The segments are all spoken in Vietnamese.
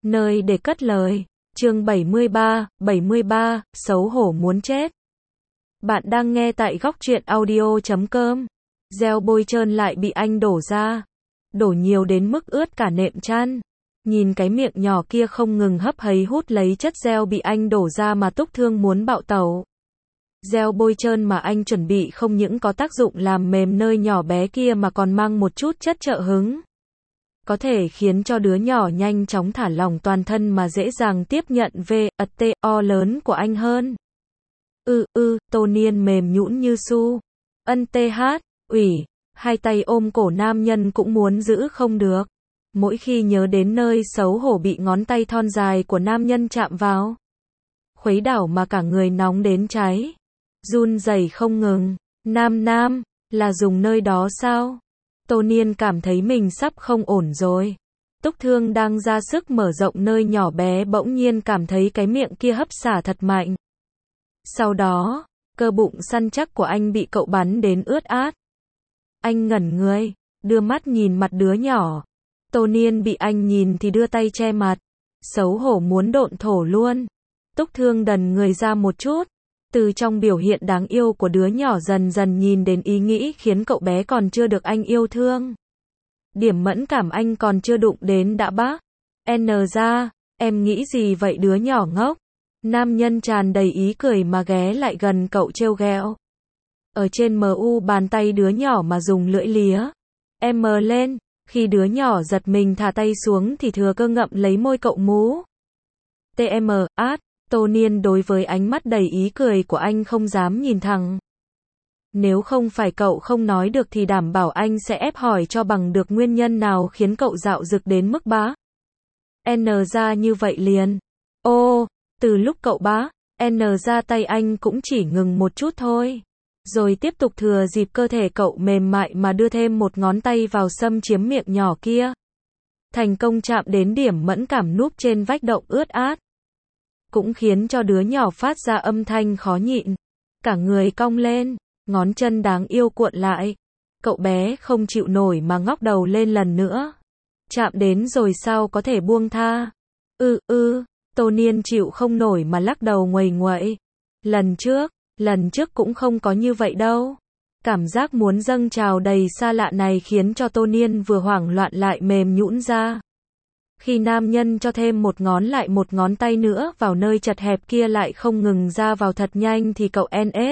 Nơi để cất lời. Chương 73, xấu hổ muốn chết. Bạn đang nghe tại góc truyện audio.com. Gel bôi trơn lại bị anh đổ ra. Đổ nhiều đến mức ướt cả nệm chăn. Nhìn cái miệng nhỏ kia không ngừng hấp hấy hút lấy chất gel bị anh đổ ra mà Túc Thương muốn bạo tẩu. Gel bôi trơn mà anh chuẩn bị không những có tác dụng làm mềm nơi nhỏ bé kia mà còn mang một chút chất trợ hứng. Có thể khiến cho đứa nhỏ nhanh chóng thả lỏng toàn thân mà dễ dàng tiếp nhận VTO lớn của anh hơn. Tô Niên mềm nhũn như su. Ủy, hai tay ôm cổ nam nhân cũng muốn giữ không được. Mỗi khi nhớ đến nơi xấu hổ bị ngón tay thon dài của nam nhân chạm vào. Khuấy đảo mà cả người nóng đến cháy. Run rẩy không ngừng. Nam, là dùng nơi đó sao? Tô Niên cảm thấy mình sắp không ổn rồi. Túc Thương đang ra sức mở rộng nơi nhỏ bé bỗng nhiên cảm thấy cái miệng kia hấp xả thật mạnh. Sau đó, cơ bụng săn chắc của anh bị cậu bắn đến ướt át. Anh ngẩn người, đưa mắt nhìn mặt đứa nhỏ. Tô Niên bị anh nhìn thì đưa tay che mặt. Xấu hổ muốn độn thổ luôn. Túc Thương đần người ra một chút. Từ trong biểu hiện đáng yêu của đứa nhỏ dần dần nhìn đến ý nghĩ khiến cậu bé còn chưa được anh yêu thương. Điểm mẫn cảm anh còn chưa đụng đến đã bác. Ra, em nghĩ gì vậy đứa nhỏ ngốc? Nam nhân tràn đầy ý cười mà ghé lại gần cậu trêu ghẹo. Ở trên MU bàn tay đứa nhỏ mà dùng lưỡi lía. Lên, khi đứa nhỏ giật mình thả tay xuống thì thừa cơ ngậm lấy môi cậu mú. Tô Niên đối với ánh mắt đầy ý cười của anh không dám nhìn thẳng. Nếu không phải cậu không nói được thì đảm bảo anh sẽ ép hỏi cho bằng được nguyên nhân nào khiến cậu dạo dực đến mức bá. Ra như vậy liền. Từ lúc cậu bá, ra tay anh cũng chỉ ngừng một chút thôi. Rồi tiếp tục thừa dịp cơ thể cậu mềm mại mà đưa thêm một ngón tay vào xâm chiếm miệng nhỏ kia. Thành công chạm đến điểm mẫn cảm núp trên vách động ướt át. Cũng khiến cho đứa nhỏ phát ra âm thanh khó nhịn. Cả người cong lên, ngón chân đáng yêu cuộn lại. Cậu bé không chịu nổi mà ngóc đầu lên lần nữa. Chạm đến rồi sao có thể buông tha. Tô Niên chịu không nổi mà lắc đầu nguầy nguậy. Lần trước cũng không có như vậy đâu. Cảm giác muốn dâng trào đầy xa lạ này khiến cho Tô Niên vừa hoảng loạn lại mềm nhũn ra. Khi nam nhân cho thêm một ngón tay nữa vào nơi chật hẹp kia lại không ngừng ra vào thật nhanh thì cậu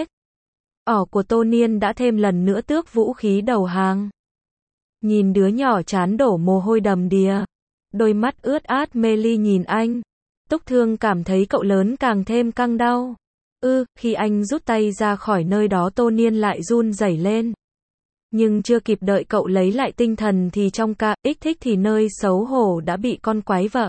của Tô Niên đã thêm lần nữa tước vũ khí đầu hàng. Nhìn đứa nhỏ chán đổ mồ hôi đầm đìa. Đôi mắt ướt át mê ly nhìn anh. Túc Thương cảm thấy cậu lớn càng thêm căng đau. Khi anh rút tay ra khỏi nơi đó Tô Niên lại run rẩy lên. Nhưng chưa kịp đợi cậu lấy lại tinh thần thì trong thích thì nơi xấu hổ đã bị con quái vợ.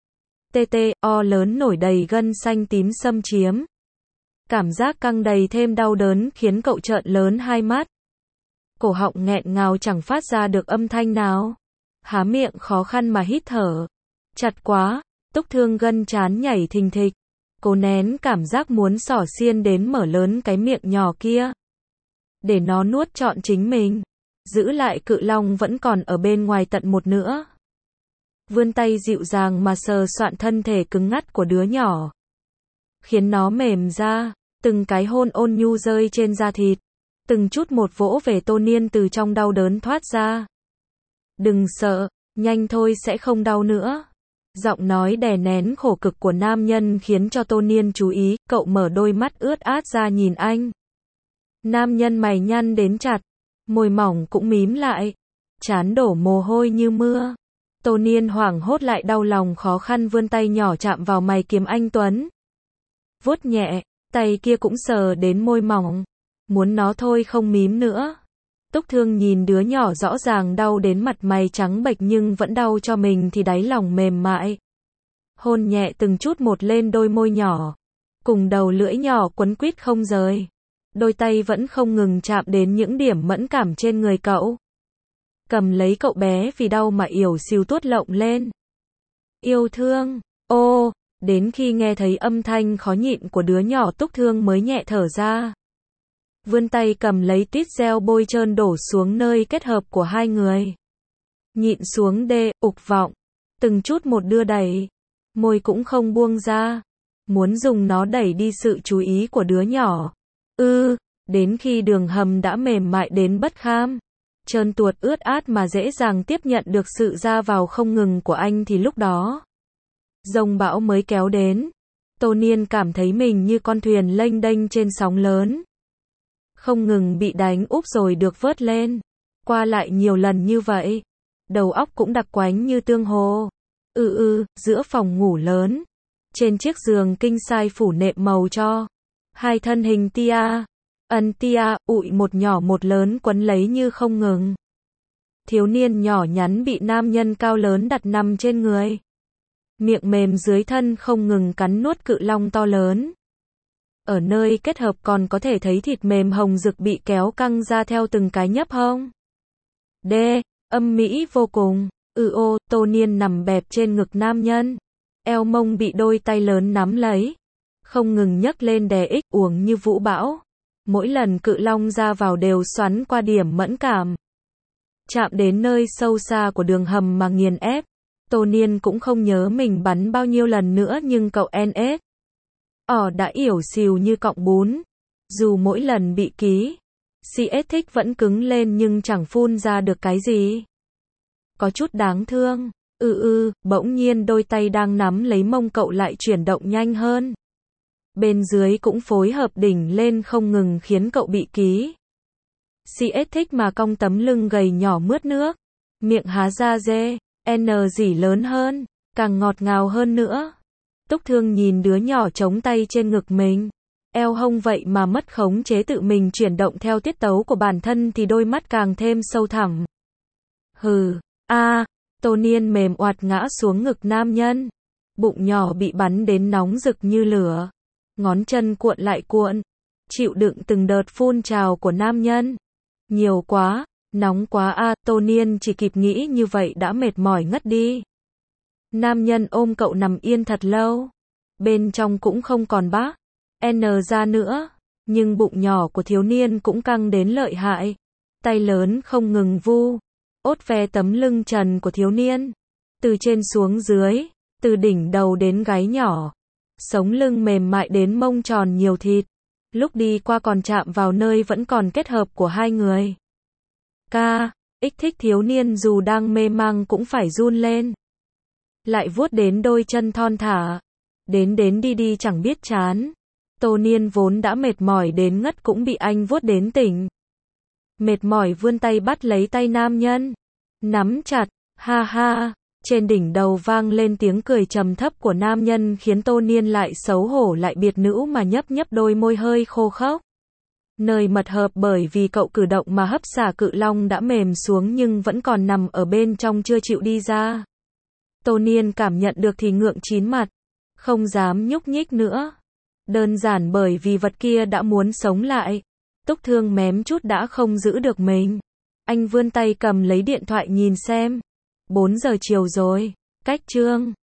Lớn nổi đầy gân xanh tím xâm chiếm. Cảm giác căng đầy thêm đau đớn khiến cậu trợn lớn hai mắt. Cổ họng nghẹn ngào chẳng phát ra được âm thanh nào. Há miệng khó khăn mà hít thở. Chặt quá, Túc Thương gân trán nhảy thình thịch. Cố nén cảm giác muốn xỏ xiên đến mở lớn cái miệng nhỏ kia. Để nó nuốt trọn chính mình. Giữ lại cự long vẫn còn ở bên ngoài tận một nữa. Vươn tay dịu dàng mà sờ soạn thân thể cứng ngắt của đứa nhỏ. Khiến nó mềm ra. Từng cái hôn ôn nhu rơi trên da thịt. Từng chút một vỗ về Tô Niên từ trong đau đớn thoát ra. Đừng sợ, nhanh thôi sẽ không đau nữa. Giọng nói đè nén khổ cực của nam nhân khiến cho Tô Niên chú ý, cậu mở đôi mắt ướt át ra nhìn anh. Nam nhân mày nhăn đến chặt, môi mỏng cũng mím lại, trán đổ mồ hôi như mưa. Tô Niên hoảng hốt lại đau lòng khó khăn vươn tay nhỏ chạm vào mày kiếm anh Tuấn. Vuốt nhẹ, tay kia cũng sờ đến môi mỏng, muốn nó thôi không mím nữa. Túc Thương nhìn đứa nhỏ rõ ràng đau đến mặt mày trắng bệch nhưng vẫn đau cho mình thì đáy lòng mềm mại. Hôn nhẹ từng chút một lên đôi môi nhỏ, cùng đầu lưỡi nhỏ quấn quýt không rời. Đôi tay vẫn không ngừng chạm đến những điểm mẫn cảm trên người cậu. Cầm lấy cậu bé vì đau mà ỉu xìu tuốt lộng lên. Yêu thương, đến khi nghe thấy âm thanh khó nhịn của đứa nhỏ Túc Thương mới nhẹ thở ra. Vươn tay cầm lấy tít gel bôi trơn đổ xuống nơi kết hợp của hai người. Nhịn xuống ục vọng. Từng chút một đưa đẩy. môi cũng không buông ra, muốn dùng nó đẩy đi sự chú ý của đứa nhỏ. Đến khi đường hầm đã mềm mại đến bất kham, trơn tuột ướt át mà dễ dàng tiếp nhận được sự ra vào không ngừng của anh thì lúc đó, dông bão mới kéo đến. Tô Niên cảm thấy mình như con thuyền lênh đênh trên sóng lớn, không ngừng bị đánh úp rồi được vớt lên, qua lại nhiều lần như vậy, đầu óc cũng đặc quánh như tương hồ. Giữa phòng ngủ lớn, trên chiếc giường king size phủ nệm màu cho, hai thân hình tia, ụi một nhỏ một lớn quấn lấy như không ngừng. Thiếu niên nhỏ nhắn bị nam nhân cao lớn đặt nằm trên người, miệng mềm dưới thân không ngừng cắn nuốt cự long to lớn. Ở nơi kết hợp còn có thể thấy thịt mềm hồng rực bị kéo căng ra theo từng cái nhấp hông. Âm mỹ vô cùng. Tô Niên nằm bẹp trên ngực nam nhân, eo mông bị đôi tay lớn nắm lấy, không ngừng nhấc lên đè uổng như vũ bão. Mỗi lần cự long ra vào đều xoắn qua điểm mẫn cảm, chạm đến nơi sâu xa của đường hầm mà nghiền ép. Tô Niên cũng không nhớ mình bắn bao nhiêu lần nữa nhưng cậu NS đã ỉu xìu như cọng bún. Dù mỗi lần bị ký, CS thích vẫn cứng lên nhưng chẳng phun ra được cái gì. Có chút đáng thương. Bỗng nhiên đôi tay đang nắm lấy mông cậu lại chuyển động nhanh hơn. Bên dưới cũng phối hợp đỉnh lên không ngừng khiến cậu bị ký. CS thích mà cong tấm lưng gầy nhỏ mướt nước, miệng há ra dỉ lớn hơn, càng ngọt ngào hơn nữa. Túc Thương nhìn đứa nhỏ chống tay trên ngực mình, eo hông vậy mà mất khống chế tự mình chuyển động theo tiết tấu của bản thân thì đôi mắt càng thêm sâu thẳm. Tô Niên mềm oạt ngã xuống ngực nam nhân, bụng nhỏ bị bắn đến nóng rực như lửa, ngón chân cuộn lại cuộn, chịu đựng từng đợt phun trào của nam nhân. Nhiều quá, nóng quá Tô Niên chỉ kịp nghĩ như vậy đã mệt mỏi ngất đi. Nam nhân ôm cậu nằm yên thật lâu, bên trong cũng không còn ra nữa, nhưng bụng nhỏ của thiếu niên cũng căng đến lợi hại, tay lớn không ngừng ốt ve tấm lưng trần của thiếu niên, từ trên xuống dưới, từ đỉnh đầu đến gáy nhỏ, sống lưng mềm mại đến mông tròn nhiều thịt, lúc đi qua còn chạm vào nơi vẫn còn kết hợp của hai người. Thích thiếu niên dù đang mê mang cũng phải run lên, lại vuốt đến đôi chân thon thả, đến đi chẳng biết chán. Tô Niên vốn đã mệt mỏi đến ngất cũng bị anh vuốt đến tỉnh. Mệt mỏi vươn tay bắt lấy tay nam nhân, nắm chặt, trên đỉnh đầu vang lên tiếng cười trầm thấp của nam nhân khiến Tô Niên lại xấu hổ lại biệt nữ mà nhấp đôi môi hơi khô khốc. Nơi mật hợp bởi vì cậu cử động mà hấp xả cự long đã mềm xuống nhưng vẫn còn nằm ở bên trong chưa chịu đi ra. Tô Niên cảm nhận được thì ngượng chín mặt, không dám nhúc nhích nữa. Đơn giản bởi vì vật kia đã muốn sống lại. Túc Thương mém chút đã không giữ được mình. Anh vươn tay cầm lấy điện thoại nhìn xem. 4 giờ chiều rồi, cách chương